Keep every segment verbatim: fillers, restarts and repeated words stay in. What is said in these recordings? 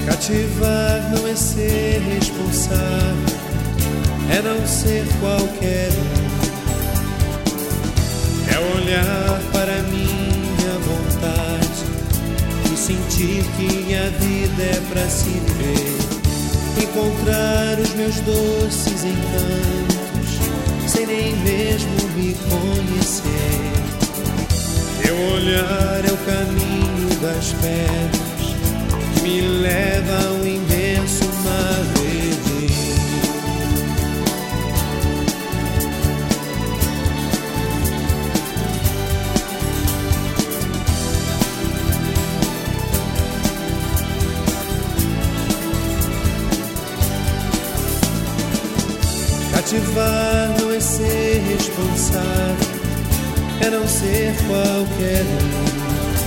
Cativar não é ser responsável, é não ser qualquer um. É olhar para minha vontade e sentir que a vida é pra se viver. Encontrar os meus doces encantos sem nem mesmo me conhecer. Teu olhar é o caminho das pedras que me leva ao imenso mar verde. Cativar não é ser responsável, é não ser qualquer um.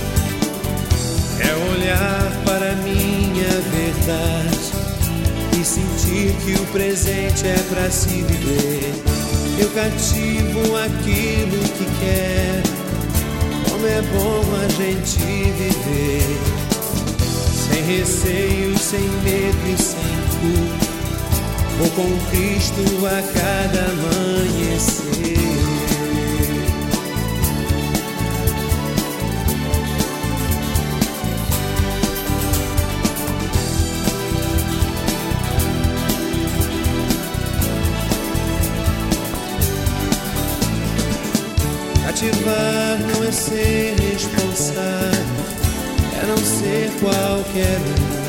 É olhar para minha verdade e sentir que o presente é pra se viver. Eu cativo aquilo que quero, como é bom a gente viver. Sem receio, sem medo e sem culpa, vou com Cristo a cada amanhecer. Cativar não é ser responsável, é não ser qualquer um.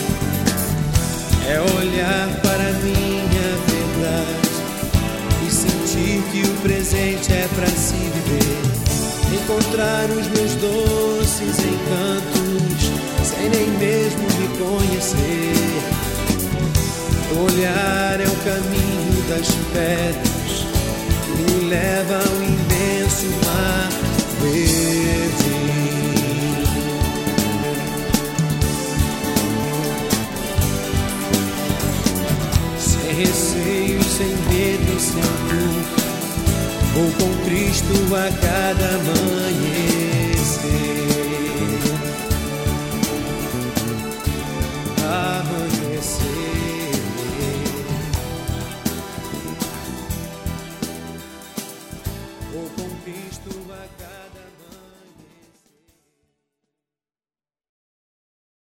É olhar para minha verdade e sentir que o presente é pra se viver. Encontrar os meus doces encantos sem nem mesmo me conhecer. O olhar é o caminho das pedras que me leva ao imenso mar verde. Sem receio, sem medo e sem culpa, vou com Cristo a cada amanhecer.